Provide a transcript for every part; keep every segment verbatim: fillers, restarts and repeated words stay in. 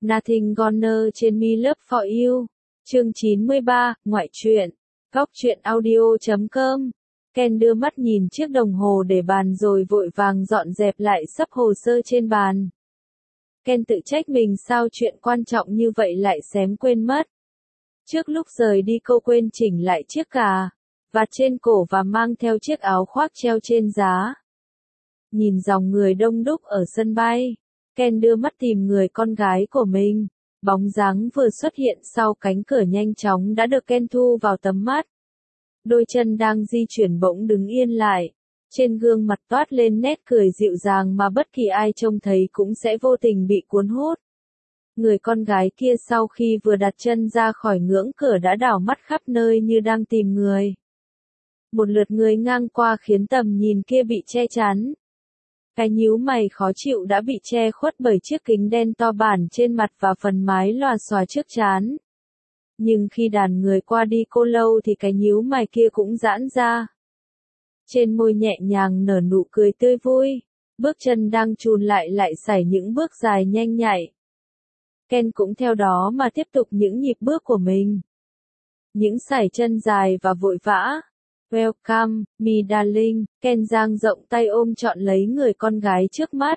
Nothing Gonna trên Me Love For You. Chương chín mươi ba, ngoại truyện. Góc truyện audio chấm com. Ken đưa mắt nhìn chiếc đồng hồ để bàn rồi vội vàng dọn dẹp lại sắp hồ sơ trên bàn. Ken tự trách mình sao chuyện quan trọng như vậy lại xém quên mất. Trước lúc rời đi cô quên chỉnh lại chiếc cà vạt trên cổ và mang theo chiếc áo khoác treo trên giá. Nhìn dòng người đông đúc ở sân bay, Ken đưa mắt tìm người con gái của mình. Bóng dáng vừa xuất hiện sau cánh cửa nhanh chóng đã được Ken thu vào tầm mắt. Đôi chân đang di chuyển bỗng đứng yên lại. Trên gương mặt toát lên nét cười dịu dàng mà bất kỳ ai trông thấy cũng sẽ vô tình bị cuốn hút. Người con gái kia sau khi vừa đặt chân ra khỏi ngưỡng cửa đã đảo mắt khắp nơi như đang tìm người. Một lượt người ngang qua khiến tầm nhìn kia bị che chắn. Cái nhíu mày khó chịu đã bị che khuất bởi chiếc kính đen to bản trên mặt và phần mái lòa xòa trước trán. Nhưng khi đàn người qua đi cô lâu thì cái nhíu mày kia cũng giãn ra. Trên môi nhẹ nhàng nở nụ cười tươi vui, bước chân đang chùn lại lại sải những bước dài nhanh nhạy. Ken cũng theo đó mà tiếp tục những nhịp bước của mình. Những sải chân dài và vội vã. Welcome, me darling, Ken dang rộng tay ôm trọn lấy người con gái trước mắt.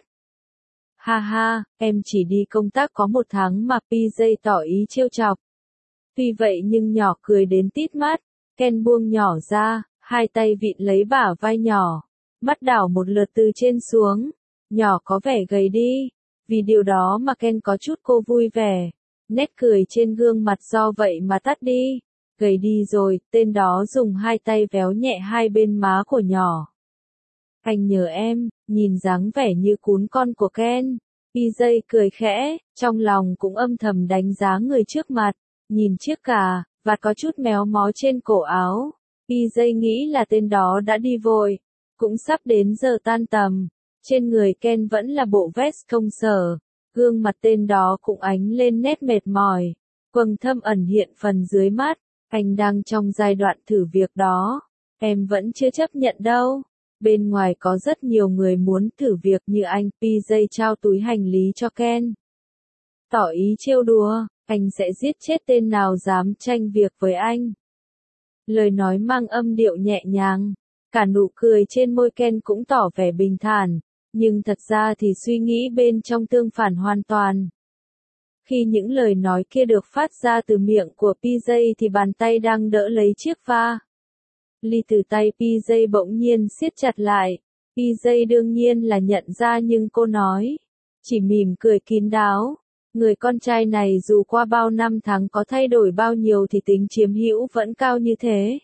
Ha ha, em chỉ đi công tác có một tháng mà pê gi tỏ ý trêu chọc. Tuy vậy nhưng nhỏ cười đến tít mắt, Ken buông nhỏ ra, hai tay vịn lấy bả vai nhỏ, mắt đảo một lượt từ trên xuống. Nhỏ có vẻ gầy đi, vì điều đó mà Ken có chút cô vui vẻ. Nét cười trên gương mặt do vậy mà tắt đi. Gầy đi rồi, tên đó dùng hai tay véo nhẹ hai bên má của nhỏ. Anh nhớ em, nhìn dáng vẻ như cún con của Ken. pê gi cười khẽ, trong lòng cũng âm thầm đánh giá người trước mặt. Nhìn chiếc cà vạt có chút méo mó trên cổ áo, pê gi nghĩ là tên đó đã đi vội. Cũng sắp đến giờ tan tầm. Trên người Ken vẫn là bộ vest công sở. Gương mặt tên đó cũng ánh lên nét mệt mỏi. Quầng thâm ẩn hiện phần dưới mắt. Anh đang trong giai đoạn thử việc đó. Em vẫn chưa chấp nhận đâu. Bên ngoài có rất nhiều người muốn thử việc như anh. pê gi trao túi hành lý cho Ken. Tỏ ý trêu đùa, anh sẽ giết chết tên nào dám tranh việc với anh. Lời nói mang âm điệu nhẹ nhàng. Cả nụ cười trên môi Ken cũng tỏ vẻ bình thản. Nhưng thật ra thì suy nghĩ bên trong tương phản hoàn toàn. Khi những lời nói kia được phát ra từ miệng của pê gi thì bàn tay đang đỡ lấy chiếc va ly từ tay pê gi bỗng nhiên siết chặt lại. pê gi đương nhiên là nhận ra nhưng cô nói, chỉ mỉm cười kín đáo. Người con trai này dù qua bao năm tháng có thay đổi bao nhiêu thì tính chiếm hữu vẫn cao như thế.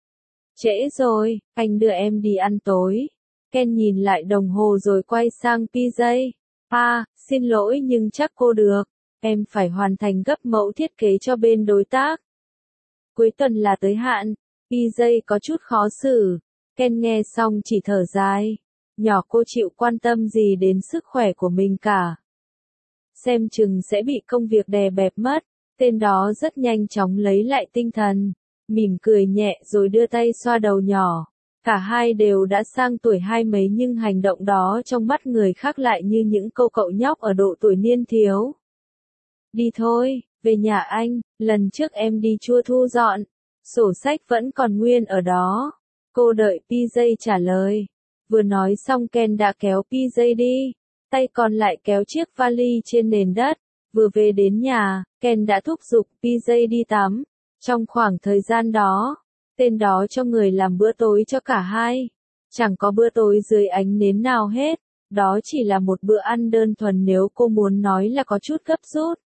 Trễ rồi, anh đưa em đi ăn tối. Ken nhìn lại đồng hồ rồi quay sang pê gi. À, xin lỗi nhưng chắc cô được. Em phải hoàn thành gấp mẫu thiết kế cho bên đối tác. Cuối tuần là tới hạn. pê gi có chút khó xử. Ken nghe xong chỉ thở dài. Nhỏ cô chịu quan tâm gì đến sức khỏe của mình cả. Xem chừng sẽ bị công việc đè bẹp mất. Tên đó rất nhanh chóng lấy lại tinh thần. Mỉm cười nhẹ rồi đưa tay xoa đầu nhỏ. Cả hai đều đã sang tuổi hai mấy nhưng hành động đó trong mắt người khác lại như những câu cậu nhóc ở độ tuổi niên thiếu. Đi thôi, về nhà anh, lần trước em đi chua thu dọn. Sổ sách vẫn còn nguyên ở đó. Cô đợi pê gi trả lời. Vừa nói xong Ken đã kéo pê gi đi. Tay còn lại kéo chiếc vali trên nền đất. Vừa về đến nhà, Ken đã thúc giục pê gi đi tắm. Trong khoảng thời gian đó, tên đó cho người làm bữa tối cho cả hai. Chẳng có bữa tối dưới ánh nến nào hết. Đó chỉ là một bữa ăn đơn thuần nếu cô muốn nói là có chút gấp rút.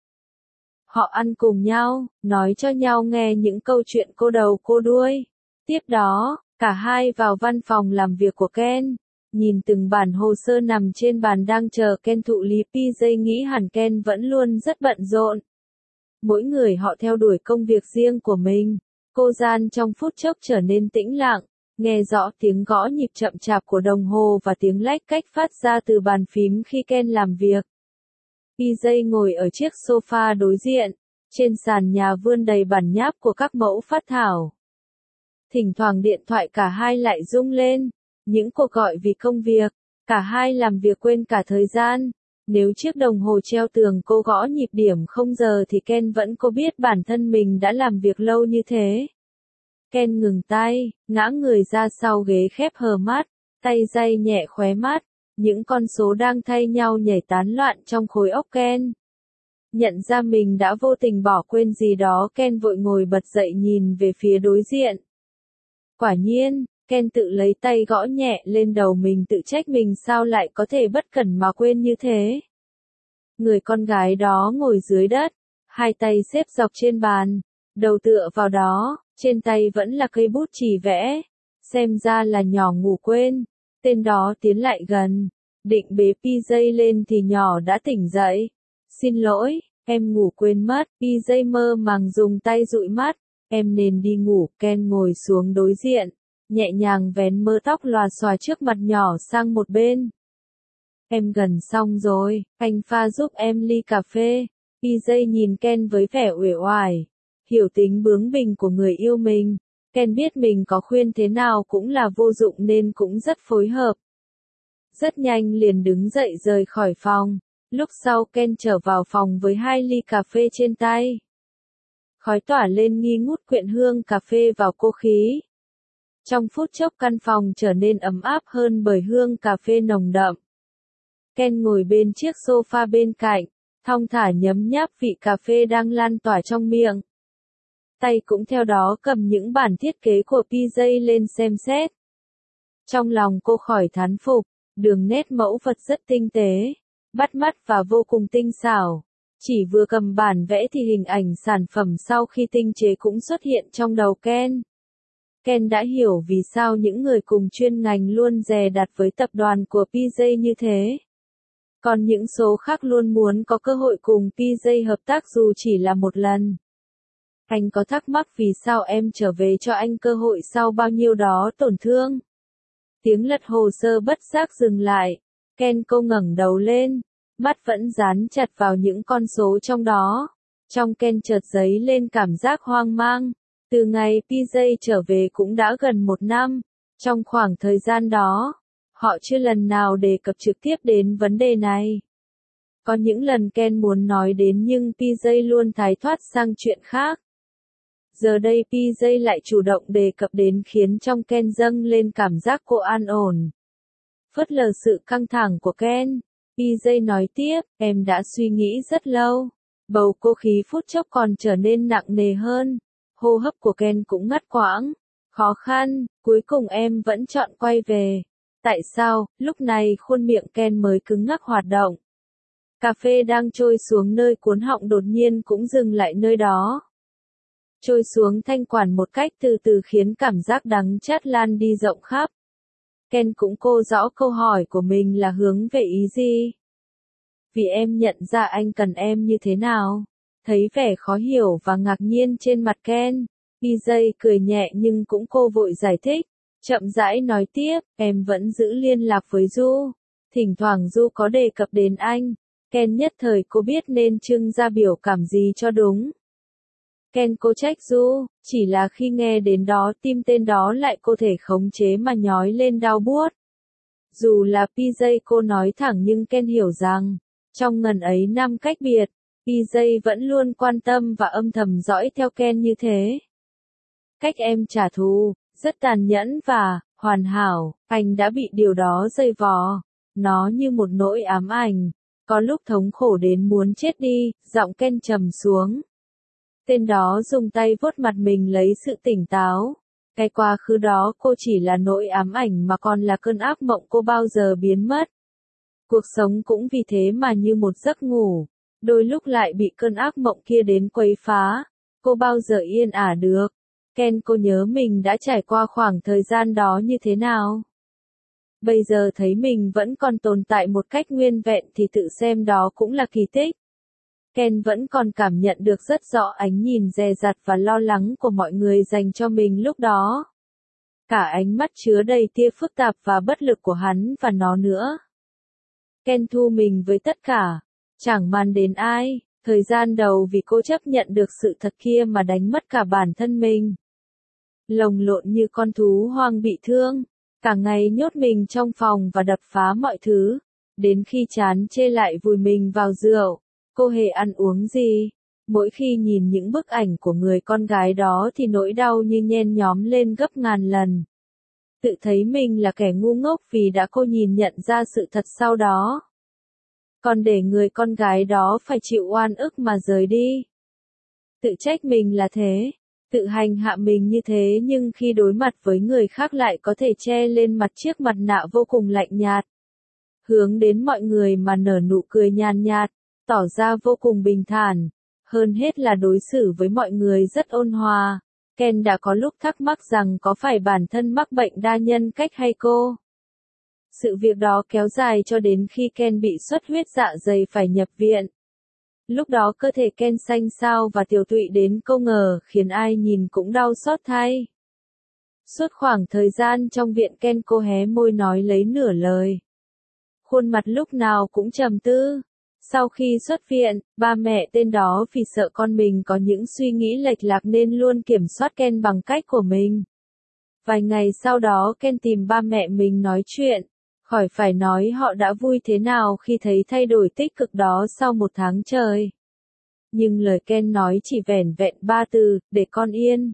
Họ ăn cùng nhau, nói cho nhau nghe những câu chuyện cô đầu cô đuôi. Tiếp đó, cả hai vào văn phòng làm việc của Ken. Nhìn từng bản hồ sơ nằm trên bàn đang chờ Ken thụ lý, pê gi nghĩ hẳn Ken vẫn luôn rất bận rộn. Mỗi người họ theo đuổi công việc riêng của mình. Cô gian trong phút chốc trở nên tĩnh lặng, nghe rõ tiếng gõ nhịp chậm chạp của đồng hồ và tiếng lách cách phát ra từ bàn phím khi Ken làm việc. pê gi ngồi ở chiếc sofa đối diện, trên sàn nhà vươn đầy bản nháp của các mẫu phác thảo. Thỉnh thoảng điện thoại cả hai lại rung lên, những cuộc gọi vì công việc, cả hai làm việc quên cả thời gian. Nếu chiếc đồng hồ treo tường cô gõ nhịp điểm không giờ thì Ken vẫn cô biết bản thân mình đã làm việc lâu như thế. Ken ngừng tay, ngã người ra sau ghế khép hờ mắt, tay day nhẹ khóe mắt, những con số đang thay nhau nhảy tán loạn trong khối óc Ken. Nhận ra mình đã vô tình bỏ quên gì đó, Ken vội ngồi bật dậy nhìn về phía đối diện. Quả nhiên, Ken tự lấy tay gõ nhẹ lên đầu mình, tự trách mình sao lại có thể bất cẩn mà quên như thế. Người con gái đó ngồi dưới đất, hai tay xếp dọc trên bàn, đầu tựa vào đó, trên tay vẫn là cây bút chì vẽ, xem ra là nhỏ ngủ quên. Tên đó tiến lại gần, định bế pê gi lên thì nhỏ đã tỉnh dậy. Xin lỗi, em ngủ quên mất. pê gi mơ màng dùng tay dụi mắt, em nên đi ngủ. Ken ngồi xuống đối diện, nhẹ nhàng vén mớ tóc lòa xòa trước mặt nhỏ sang một bên. Em gần xong rồi, anh pha giúp em ly cà phê. pê gi nhìn Ken với vẻ uể oải, hiểu tính bướng bỉnh của người yêu mình. Ken biết mình có khuyên thế nào cũng là vô dụng nên cũng rất phối hợp. Rất nhanh liền đứng dậy rời khỏi phòng. Lúc sau Ken trở vào phòng với hai ly cà phê trên tay. Khói tỏa lên nghi ngút quyện hương cà phê vào cô khí. Trong phút chốc căn phòng trở nên ấm áp hơn bởi hương cà phê nồng đậm. Ken ngồi bên chiếc sofa bên cạnh, thong thả nhấm nháp vị cà phê đang lan tỏa trong miệng. Tay cũng theo đó cầm những bản thiết kế của pê gi lên xem xét. Trong lòng cô khỏi thán phục, đường nét mẫu vật rất tinh tế, bắt mắt và vô cùng tinh xảo. Chỉ vừa cầm bản vẽ thì hình ảnh sản phẩm sau khi tinh chế cũng xuất hiện trong đầu Ken. Ken đã hiểu vì sao những người cùng chuyên ngành luôn dè đặt với tập đoàn của pê gi như thế. Còn những số khác luôn muốn có cơ hội cùng pê gi hợp tác dù chỉ là một lần. Anh có thắc mắc vì sao em trở về cho anh cơ hội sau bao nhiêu đó tổn thương? Tiếng lật hồ sơ bất giác dừng lại. Ken cô ngẩng đầu lên, mắt vẫn dán chặt vào những con số trong đó. Trong Ken chợt dấy lên cảm giác hoang mang. Từ ngày pê gi trở về cũng đã gần một năm. Trong khoảng thời gian đó, họ chưa lần nào đề cập trực tiếp đến vấn đề này. Có những lần Ken muốn nói đến nhưng pê gi luôn thái thoát sang chuyện khác. Giờ đây pê gi lại chủ động đề cập đến khiến trong Ken dâng lên cảm giác cô an ổn. Phớt lờ sự căng thẳng của Ken, pê gi nói tiếp, em đã suy nghĩ rất lâu. Bầu cô khí phút chốc còn trở nên nặng nề hơn. Hô hấp của Ken cũng ngắt quãng, khó khăn, cuối cùng em vẫn chọn quay về. Tại sao? Lúc này khuôn miệng Ken mới cứng ngắc hoạt động. Cà phê đang trôi xuống nơi cuốn họng đột nhiên cũng dừng lại nơi đó. Trôi xuống thanh quản một cách từ từ khiến cảm giác đắng chát lan đi rộng khắp. Ken cũng cô rõ câu hỏi của mình là hướng về ý gì. Vì em nhận ra anh cần em như thế nào. Thấy vẻ khó hiểu và ngạc nhiên trên mặt Ken, pê gi cười nhẹ nhưng cũng cô vội giải thích. Chậm rãi nói tiếp, em vẫn giữ liên lạc với Du. Thỉnh thoảng Du có đề cập đến anh. Ken nhất thời cô biết nên trưng ra biểu cảm gì cho đúng. Ken cô trách Du, chỉ là khi nghe đến đó tim tên đó lại cô thể khống chế mà nhói lên đau buốt. Dù là pê gi cô nói thẳng nhưng Ken hiểu rằng, trong ngần ấy năm cách biệt, pê gi vẫn luôn quan tâm và âm thầm dõi theo Ken như thế. Cách em trả thù, rất tàn nhẫn và hoàn hảo, anh đã bị điều đó dây vò. Nó như một nỗi ám ảnh, có lúc thống khổ đến muốn chết đi, giọng Ken trầm xuống. Tên đó dùng tay vuốt mặt mình lấy sự tỉnh táo. Cái quá khứ đó cô chỉ là nỗi ám ảnh mà còn là cơn ác mộng cô bao giờ biến mất. Cuộc sống cũng vì thế mà như một giấc ngủ, đôi lúc lại bị cơn ác mộng kia đến quấy phá. Cô bao giờ yên ả được. Ken cô nhớ mình đã trải qua khoảng thời gian đó như thế nào. Bây giờ thấy mình vẫn còn tồn tại một cách nguyên vẹn thì tự xem đó cũng là kỳ tích. Ken vẫn còn cảm nhận được rất rõ ánh nhìn dè dặt và lo lắng của mọi người dành cho mình lúc đó. Cả ánh mắt chứa đầy tia phức tạp và bất lực của hắn và nó nữa. Ken thu mình với tất cả, chẳng màng đến ai, thời gian đầu vì cô chấp nhận được sự thật kia mà đánh mất cả bản thân mình. Lồng lộn như con thú hoang bị thương, cả ngày nhốt mình trong phòng và đập phá mọi thứ. Đến khi chán chê lại vùi mình vào rượu, cô hề ăn uống gì. Mỗi khi nhìn những bức ảnh của người con gái đó thì nỗi đau như nhen nhóm lên gấp ngàn lần. Tự thấy mình là kẻ ngu ngốc vì đã cô nhìn nhận ra sự thật sau đó. Còn để người con gái đó phải chịu oan ức mà rời đi. Tự trách mình là thế, tự hành hạ mình như thế nhưng khi đối mặt với người khác lại có thể che lên mặt chiếc mặt nạ vô cùng lạnh nhạt. Hướng đến mọi người mà nở nụ cười nhàn nhạt, tỏ ra vô cùng bình thản. Hơn hết là đối xử với mọi người rất ôn hòa. Ken đã có lúc thắc mắc rằng có phải bản thân mắc bệnh đa nhân cách hay cô. Sự việc đó kéo dài cho đến khi Ken bị xuất huyết dạ dày phải nhập viện. Lúc đó cơ thể Ken xanh xao và tiều tụy đến câu ngờ khiến ai nhìn cũng đau xót thay. Suốt khoảng thời gian trong viện Ken cô hé môi nói lấy nửa lời. Khuôn mặt lúc nào cũng trầm tư. Sau khi xuất viện, ba mẹ tên đó vì sợ con mình có những suy nghĩ lệch lạc nên luôn kiểm soát Ken bằng cách của mình. Vài ngày sau đó Ken tìm ba mẹ mình nói chuyện. Khỏi phải nói họ đã vui thế nào khi thấy thay đổi tích cực đó sau một tháng trời. Nhưng lời Ken nói chỉ vẻn vẹn ba từ, để con yên.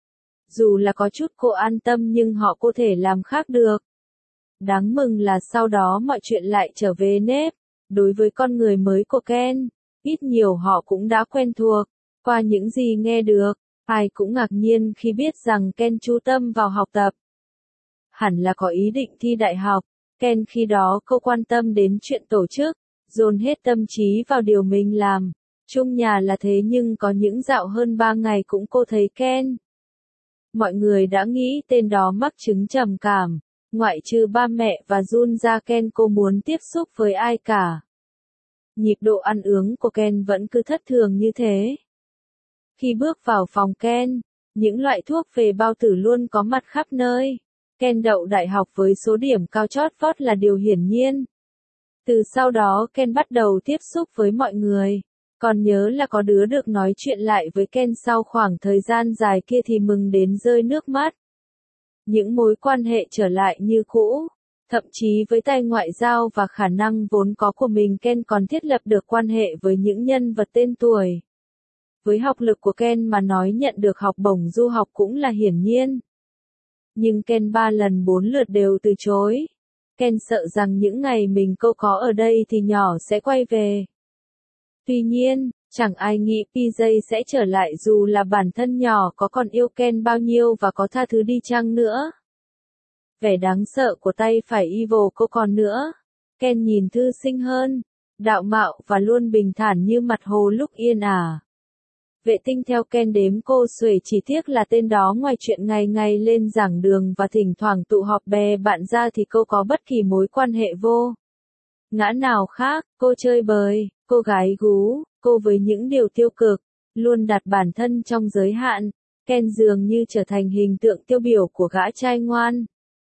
Dù là có chút cô an tâm nhưng họ có thể làm khác được. Đáng mừng là sau đó mọi chuyện lại trở về nếp. Đối với con người mới của Ken, ít nhiều họ cũng đã quen thuộc. Qua những gì nghe được, ai cũng ngạc nhiên khi biết rằng Ken chú tâm vào học tập. Hẳn là có ý định thi đại học. Ken khi đó cô quan tâm đến chuyện tổ chức, dồn hết tâm trí vào điều mình làm. Chung nhà là thế nhưng có những dạo hơn ba ngày cũng cô thấy Ken. Mọi người đã nghĩ tên đó mắc chứng trầm cảm. Ngoại trừ ba mẹ và Jun ra Ken cô muốn tiếp xúc với ai cả. Nhịp độ ăn uống của Ken vẫn cứ thất thường như thế. Khi bước vào phòng Ken, những loại thuốc về bao tử luôn có mặt khắp nơi. Ken đậu đại học với số điểm cao chót vót là điều hiển nhiên. Từ sau đó Ken bắt đầu tiếp xúc với mọi người. Còn nhớ là có đứa được nói chuyện lại với Ken sau khoảng thời gian dài kia thì mừng đến rơi nước mắt. Những mối quan hệ trở lại như cũ. Thậm chí với tay ngoại giao và khả năng vốn có của mình Ken còn thiết lập được quan hệ với những nhân vật tên tuổi. Với học lực của Ken mà nói nhận được học bổng du học cũng là hiển nhiên. Nhưng Ken ba lần bốn lượt đều từ chối. Ken sợ rằng những ngày mình cô có ở đây thì nhỏ sẽ quay về. Tuy nhiên, chẳng ai nghĩ pê gi sẽ trở lại dù là bản thân nhỏ có còn yêu Ken bao nhiêu và có tha thứ đi chăng nữa. Vẻ đáng sợ của tay phải Evil cô còn nữa. Ken nhìn thư sinh hơn, đạo mạo và luôn bình thản như mặt hồ lúc yên ả. Vệ tinh theo Ken đếm cô xuể chỉ tiếc là tên đó ngoài chuyện ngày ngày lên giảng đường và thỉnh thoảng tụ họp bè bạn ra thì cô có bất kỳ mối quan hệ vô ngã nào khác. Cô chơi bời, cô gái gú, cô với những điều tiêu cực, luôn đặt bản thân trong giới hạn. Ken dường như trở thành hình tượng tiêu biểu của gã trai ngoan.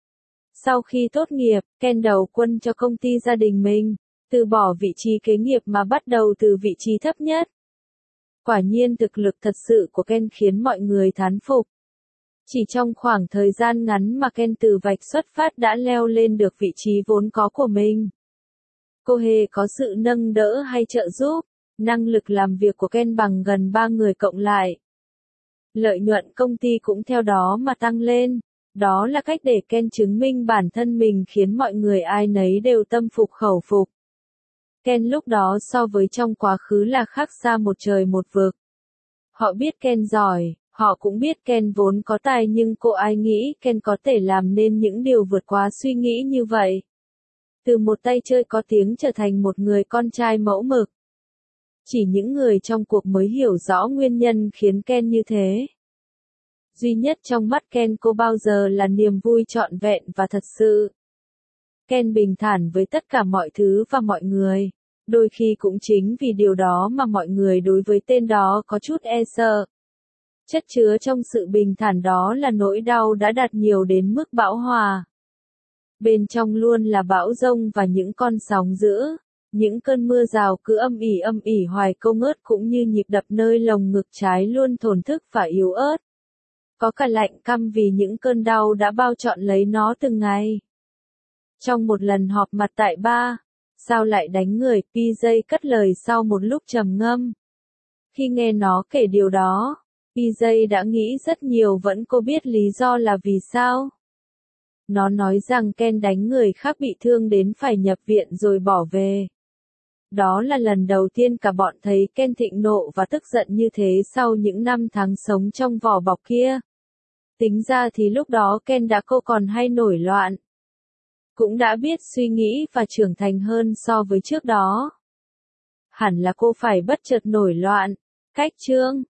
Sau khi tốt nghiệp, Ken đầu quân cho công ty gia đình mình, từ bỏ vị trí kế nghiệp mà bắt đầu từ vị trí thấp nhất. Quả nhiên thực lực thật sự của Ken khiến mọi người thán phục. Chỉ trong khoảng thời gian ngắn mà Ken từ vạch xuất phát đã leo lên được vị trí vốn có của mình. Cô hề có sự nâng đỡ hay trợ giúp, năng lực làm việc của Ken bằng gần ba người cộng lại. Lợi nhuận công ty cũng theo đó mà tăng lên. Đó là cách để Ken chứng minh bản thân mình khiến mọi người ai nấy đều tâm phục khẩu phục. Ken lúc đó so với trong quá khứ là khác xa một trời một vực. Họ biết Ken giỏi, họ cũng biết Ken vốn có tài nhưng cô ai nghĩ Ken có thể làm nên những điều vượt quá suy nghĩ như vậy. Từ một tay chơi có tiếng trở thành một người con trai mẫu mực. Chỉ những người trong cuộc mới hiểu rõ nguyên nhân khiến Ken như thế. Duy nhất trong mắt Ken cô bao giờ là niềm vui trọn vẹn và thật sự. Ken bình thản với tất cả mọi thứ và mọi người. Đôi khi cũng chính vì điều đó mà mọi người đối với tên đó có chút e sợ. Chất chứa trong sự bình thản đó là nỗi đau đã đạt nhiều đến mức bão hòa. Bên trong luôn là bão giông và những con sóng dữ. Những cơn mưa rào cứ âm ỉ âm ỉ hoài câu ngớt cũng như nhịp đập nơi lồng ngực trái luôn thổn thức và yếu ớt. Có cả lạnh căm vì những cơn đau đã bao trọn lấy nó từng ngày. Trong một lần họp mặt tại bar, Sao lại đánh người? pê gi cất lời sau một lúc trầm ngâm. Khi nghe nó kể điều đó, pê gi đã nghĩ rất nhiều, vẫn cô biết lý do là vì sao. Nó nói rằng Ken đánh người khác bị thương đến phải nhập viện rồi bỏ về. Đó là lần đầu tiên cả bọn thấy Ken thịnh nộ và tức giận như thế sau những năm tháng sống trong vỏ bọc kia. Tính ra thì lúc đó Ken đã cô còn hay nổi loạn. Cũng đã biết suy nghĩ và trưởng thành hơn so với trước đó. Hẳn là cô phải bất chợt nổi loạn. Cách chương